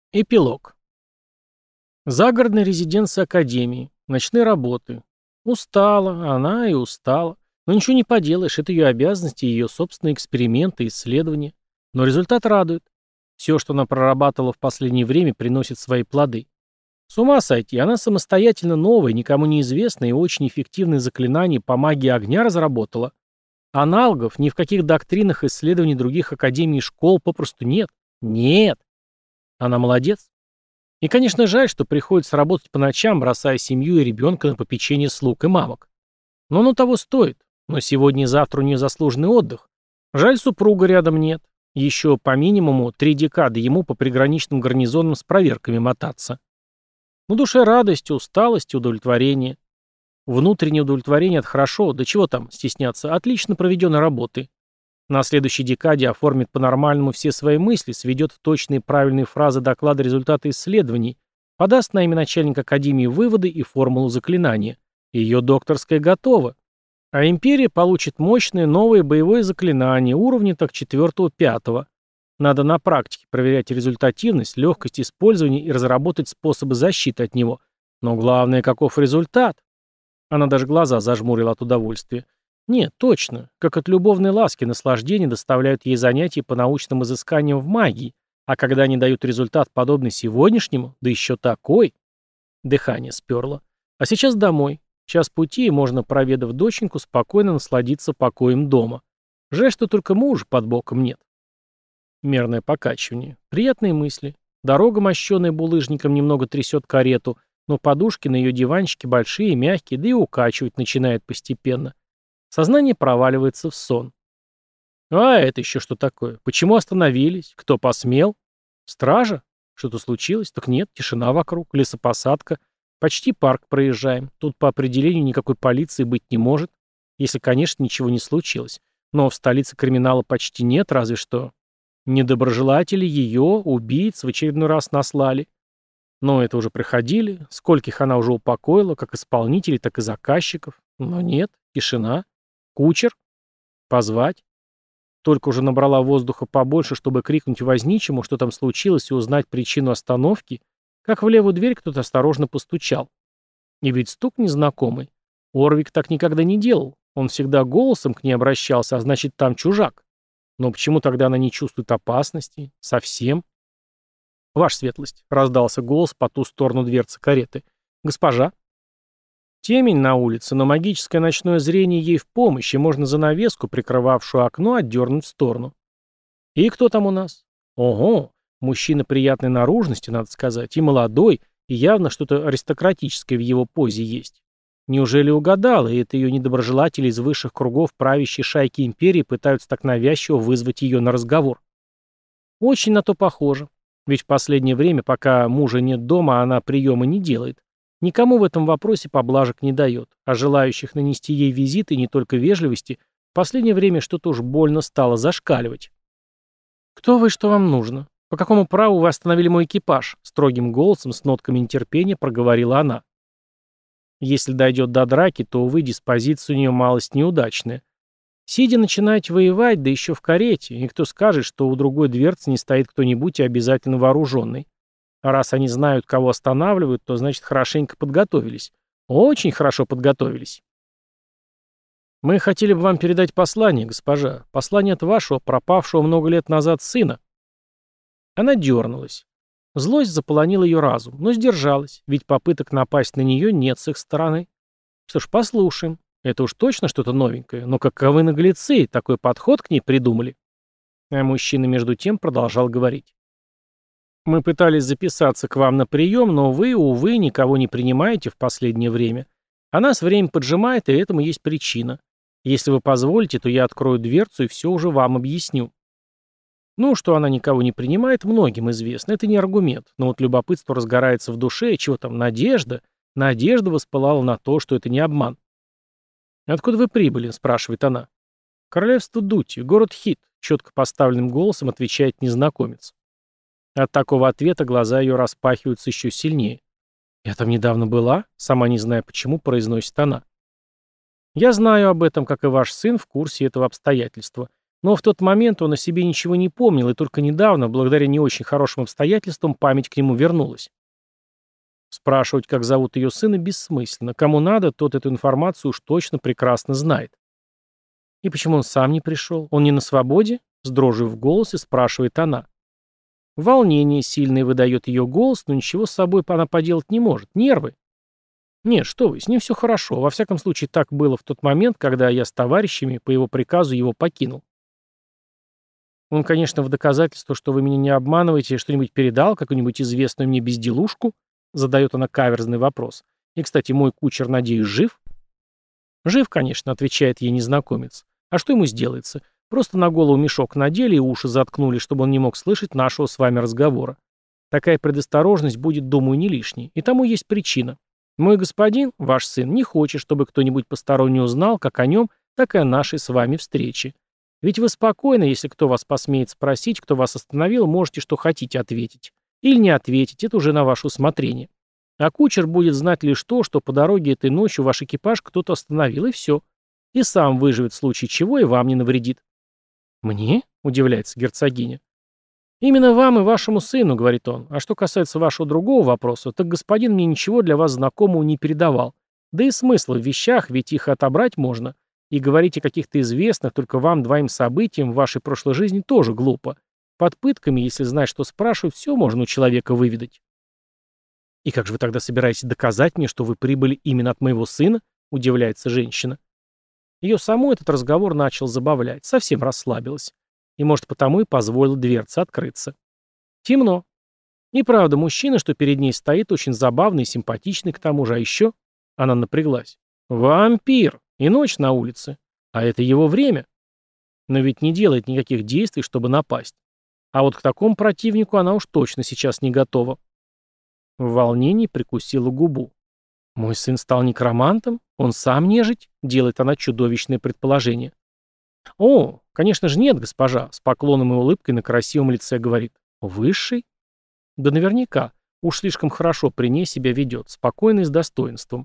Эпилог. Загородная резиденция академии. Ночные работы. Устала, она и устала. Но ничего не поделаешь, это ее обязанности, ее собственные эксперименты, исследования. Но результат радует. Все, что она прорабатывала в последнее время, приносит свои плоды. С ума сойти, она самостоятельно новое, никому неизвестное и очень эффективное заклинание по магии огня разработала. Аналогов ни в каких доктринах исследований других академий и школ попросту нет. Нет. Она молодец. И, конечно, жаль, что приходится работать по ночам, бросая семью и ребенка на попечение слуг и мамок. Но оно того стоит. Но сегодня и завтра у нее заслуженный отдых. Жаль, супруга рядом нет. Еще по минимуму 3 декады ему по приграничным гарнизонам с проверками мотаться. На душе радость, усталость, удовлетворение. Внутреннее удовлетворение — это хорошо, да чего там стесняться, отлично проведенной работы. На следующей декаде оформит по-нормальному все свои мысли, сведет в точные правильные фразы доклада результаты исследований, подаст на имя начальника академии выводы и формулу заклинания. Ее докторская готова. А империя получит мощное новое боевое заклинание, уровня так 4-5. Надо на практике проверять результативность, легкость использования и разработать способы защиты от него. Но главное, каков результат? Она даже глаза зажмурила от удовольствия. Нет, точно. Как от любовной ласки наслаждение доставляют ей занятия по научным изысканиям в магии, а когда они дают результат, подобный сегодняшнему, да еще такой. Дыхание сперло. А сейчас домой. Час пути, и можно, проведав доченьку, спокойно насладиться покоем дома. Жаль, что только мужа под боком нет. Мерное покачивание. Приятные мысли. Дорога, мощенная булыжником, немного трясет карету, но подушки на ее диванчике большие, мягкие, да и укачивать начинает постепенно. Сознание проваливается в сон. А это еще что такое? Почему остановились? Кто посмел? Стража? Что-то случилось? Так нет, тишина вокруг, лесопосадка. Почти парк проезжаем. Тут по определению никакой полиции быть не может. Если, конечно, ничего не случилось. Но в столице криминала почти нет, разве что недоброжелатели ее, убийц, в очередной раз наслали. Но это уже проходили. Скольких она уже упокоила, как исполнителей, так и заказчиков. Но нет, тишина. Кучер? Позвать? Только уже набрала воздуха побольше, чтобы крикнуть возничему, что там случилось, и узнать причину остановки, как в левую дверь кто-то осторожно постучал. И ведь стук незнакомый. Орвик так никогда не делал. Он всегда голосом к ней обращался, а значит, там чужак. Но почему тогда она не чувствует опасности? Совсем? «Ваша светлость», — раздался голос по ту сторону дверцы кареты. «Госпожа?» Темень на улице, но магическое ночное зрение ей в помощь, и можно занавеску, прикрывавшую окно, отдернуть в сторону. И кто там у нас? Ого, мужчина приятной наружности, надо сказать, и молодой, и явно что-то аристократическое в его позе есть. Неужели угадала, и это ее недоброжелатели из высших кругов правящей шайки империи пытаются так навязчиво вызвать ее на разговор? Очень на то похоже. Ведь в последнее время, пока мужа нет дома, она приема не делает. Никому в этом вопросе поблажек не дает, а желающих нанести ей визиты не только вежливости, в последнее время что-то уж больно стало зашкаливать. «Кто вы и что вам нужно? По какому праву вы остановили мой экипаж?» Строгим голосом с нотками нетерпения проговорила она. Если дойдет до драки, то, увы, диспозиция у нее малость неудачная. Сидя начинать воевать, да еще в карете, и кто скажет, что у другой дверцы не стоит кто-нибудь и обязательно вооруженный. А раз они знают, кого останавливают, то значит хорошенько подготовились. Очень хорошо подготовились. Мы хотели бы вам передать послание, госпожа. Послание от вашего, пропавшего много лет назад сына. Она дернулась. Злость заполонила ее разум, но сдержалась, ведь попыток напасть на нее нет с их стороны. Что ж, послушаем. Это уж точно что-то новенькое, но каковы наглецы, такой подход к ней придумали. А мужчина между тем продолжал говорить. Мы пытались записаться к вам на прием, но вы, увы, никого не принимаете в последнее время. А нас время поджимает, и этому есть причина. Если вы позволите, то я открою дверцу и все уже вам объясню. Ну, что она никого не принимает, многим известно. Это не аргумент. Но вот любопытство разгорается в душе, и чего там, надежда? Надежда воспылала на то, что это не обман. «Откуда вы прибыли?» — спрашивает она. «Королевство Дути, город Хит», — четко поставленным голосом отвечает незнакомец. От такого ответа глаза ее распахиваются еще сильнее. «Я там недавно была?» — сама не зная почему, произносит она. «Я знаю об этом, как и ваш сын, в курсе этого обстоятельства. Но в тот момент он о себе ничего не помнил, и только недавно, благодаря не очень хорошим обстоятельствам, память к нему вернулась. Спрашивать, как зовут ее сына, бессмысленно. Кому надо, тот эту информацию уж точно прекрасно знает. И почему он сам не пришел? Он не на свободе? С дрожью в голосе спрашивает она. Волнение сильное выдает ее голос, но ничего с собой она поделать не может. Нервы. Нет, что вы, с ним все хорошо. Во всяком случае, так было в тот момент, когда я с товарищами по его приказу его покинул. Он, конечно, в доказательство, что вы меня не обманываете, что-нибудь передал, какую-нибудь известную мне безделушку, задает она каверзный вопрос. И, кстати, мой кучер, надеюсь, жив? Жив, конечно, отвечает ей незнакомец. А что ему сделается? Просто на голову мешок надели и уши заткнули, чтобы он не мог слышать нашего с вами разговора. Такая предосторожность будет, думаю, не лишней. И тому есть причина. Мой господин, ваш сын, не хочет, чтобы кто-нибудь посторонний узнал как о нем, так и о нашей с вами встрече. Ведь вы спокойно, если кто вас посмеет спросить, кто вас остановил, можете что хотите ответить. Или не ответить, это уже на ваше усмотрение. А кучер будет знать лишь то, что по дороге этой ночью ваш экипаж кто-то остановил, и все. И сам выживет в случае чего и вам не навредит. «Мне?» — удивляется герцогиня. «Именно вам и вашему сыну», — говорит он. «А что касается вашего другого вопроса, так господин мне ничего для вас знакомого не передавал. Да и смысла в вещах, ведь их отобрать можно. И говорить о каких-то известных только вам двоим событиям в вашей прошлой жизни тоже глупо. Под пытками, если знать, что спрашивают, все можно у человека выведать». «И как же вы тогда собираетесь доказать мне, что вы прибыли именно от моего сына?» — удивляется женщина. Ее саму этот разговор начал забавлять, совсем расслабилась. И, может, потому и позволила дверце открыться. Темно. И правда, мужчина, что перед ней стоит, очень забавный и симпатичный к тому же, а еще... Она напряглась. Вампир! И ночь на улице. А это его время. Но ведь не делает никаких действий, чтобы напасть. А вот к такому противнику она уж точно сейчас не готова. В волнении прикусила губу. «Мой сын стал некромантом? Он сам нежить?» — делает она чудовищное предположение. «О, конечно же нет, госпожа», — с поклоном и улыбкой на красивом лице говорит. «Высший?» «Да наверняка. Уж слишком хорошо при ней себя ведет, спокойно и с достоинством.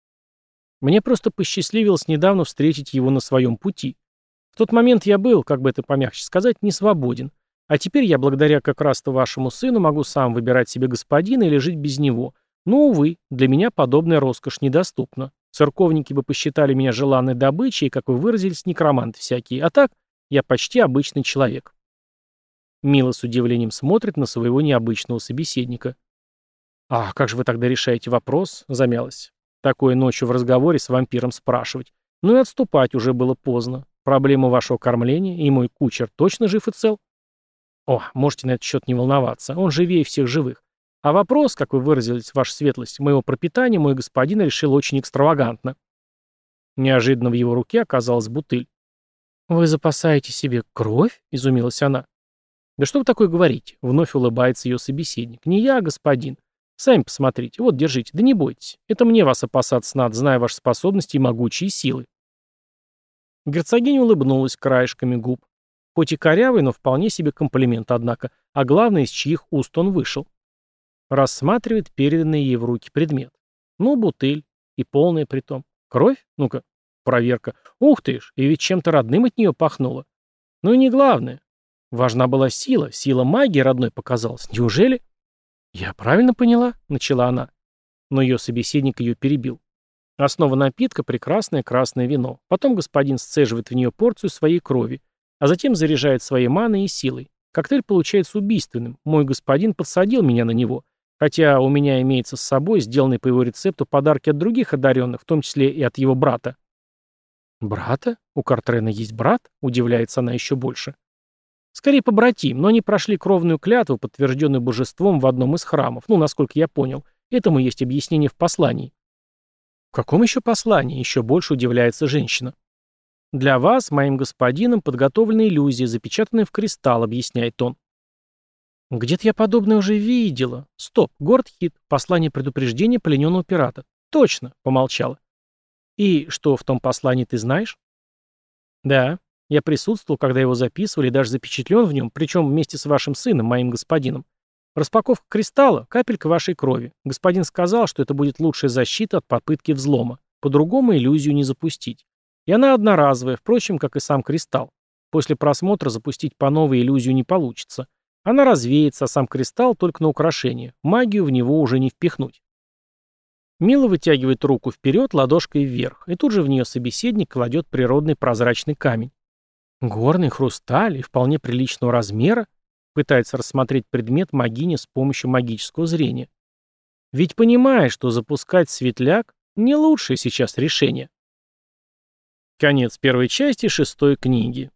Мне просто посчастливилось недавно встретить его на своем пути. В тот момент я был, как бы это помягче сказать, не свободен. А теперь я, благодаря как раз-то вашему сыну, могу сам выбирать себе господина или жить без него. Но, увы, для меня подобная роскошь недоступна. Церковники бы посчитали меня желанной добычей, как вы выразились, некроманты всякие. А так, я почти обычный человек». Мила с удивлением смотрит на своего необычного собеседника. «А как же вы тогда решаете вопрос?» — замялась. Такое ночью в разговоре с вампиром спрашивать. Ну и отступать уже было поздно. Проблема вашего кормления, и мой кучер точно жив и цел? О, можете на этот счет не волноваться, он живее всех живых. А вопрос, как вы выразились, ваша светлость, моего пропитания мой господин решил очень экстравагантно. Неожиданно в его руке оказалась бутыль. «Вы запасаете себе кровь?» — изумилась она. «Да что вы такое говорите?» — вновь улыбается ее собеседник. «Не я, господин. Сами посмотрите. Вот, держите. Да не бойтесь. Это мне вас опасаться надо, зная ваши способности и могучие силы». Герцогиня улыбнулась краешками губ. Хоть и корявый, но вполне себе комплимент, однако. А главное, из чьих уст он вышел. Рассматривает переданный ей в руки предмет. Ну, бутыль. И полная притом. Кровь? Ну-ка, проверка. Ух ты ж, и ведь чем-то родным от нее пахнуло. Ну и не главное. Важна была сила. Сила магии родной показалась. Неужели? «Я правильно поняла?» — начала она. Но ее собеседник ее перебил. Основа напитка — прекрасное красное вино. Потом господин сцеживает в нее порцию своей крови, а затем заряжает своей маной и силой. Коктейль получается убийственным. Мой господин подсадил меня на него. Хотя у меня имеется с собой сделанный по его рецепту подарки от других одаренных, в том числе и от его брата. «Брата? У Картрена есть брат?» — удивляется она еще больше. «Скорее побратим, но они прошли кровную клятву, подтвержденную божеством в одном из храмов. Ну, насколько я понял. Этому есть объяснение в послании». «В каком еще послании?» — еще больше удивляется женщина. «Для вас, моим господином, подготовлены иллюзии, запечатанные в кристалл», — объясняет он. «Где-то я подобное уже видела. Стоп, город Хит. Послание предупреждения плененного пирата. Точно», — помолчала. «И что в том послании ты знаешь?» «Да, я присутствовал, когда его записывали, и даже запечатлен в нем, причем вместе с вашим сыном, моим господином. Распаковка кристалла, капелька вашей крови. Господин сказал, что это будет лучшая защита от попытки взлома. По-другому иллюзию не запустить. И она одноразовая, впрочем, как и сам кристалл. После просмотра запустить по новой иллюзию не получится. Она развеется, а сам кристалл только на украшение. Магию в него уже не впихнуть. Мила вытягивает руку вперед, ладошкой вверх, и тут же в нее собеседник кладет природный прозрачный камень. Горный хрусталь и вполне приличного размера, пытается рассмотреть предмет магиня с помощью магического зрения. Ведь понимает, что запускать светляк не лучшее сейчас решение. Конец первой части 6 книги.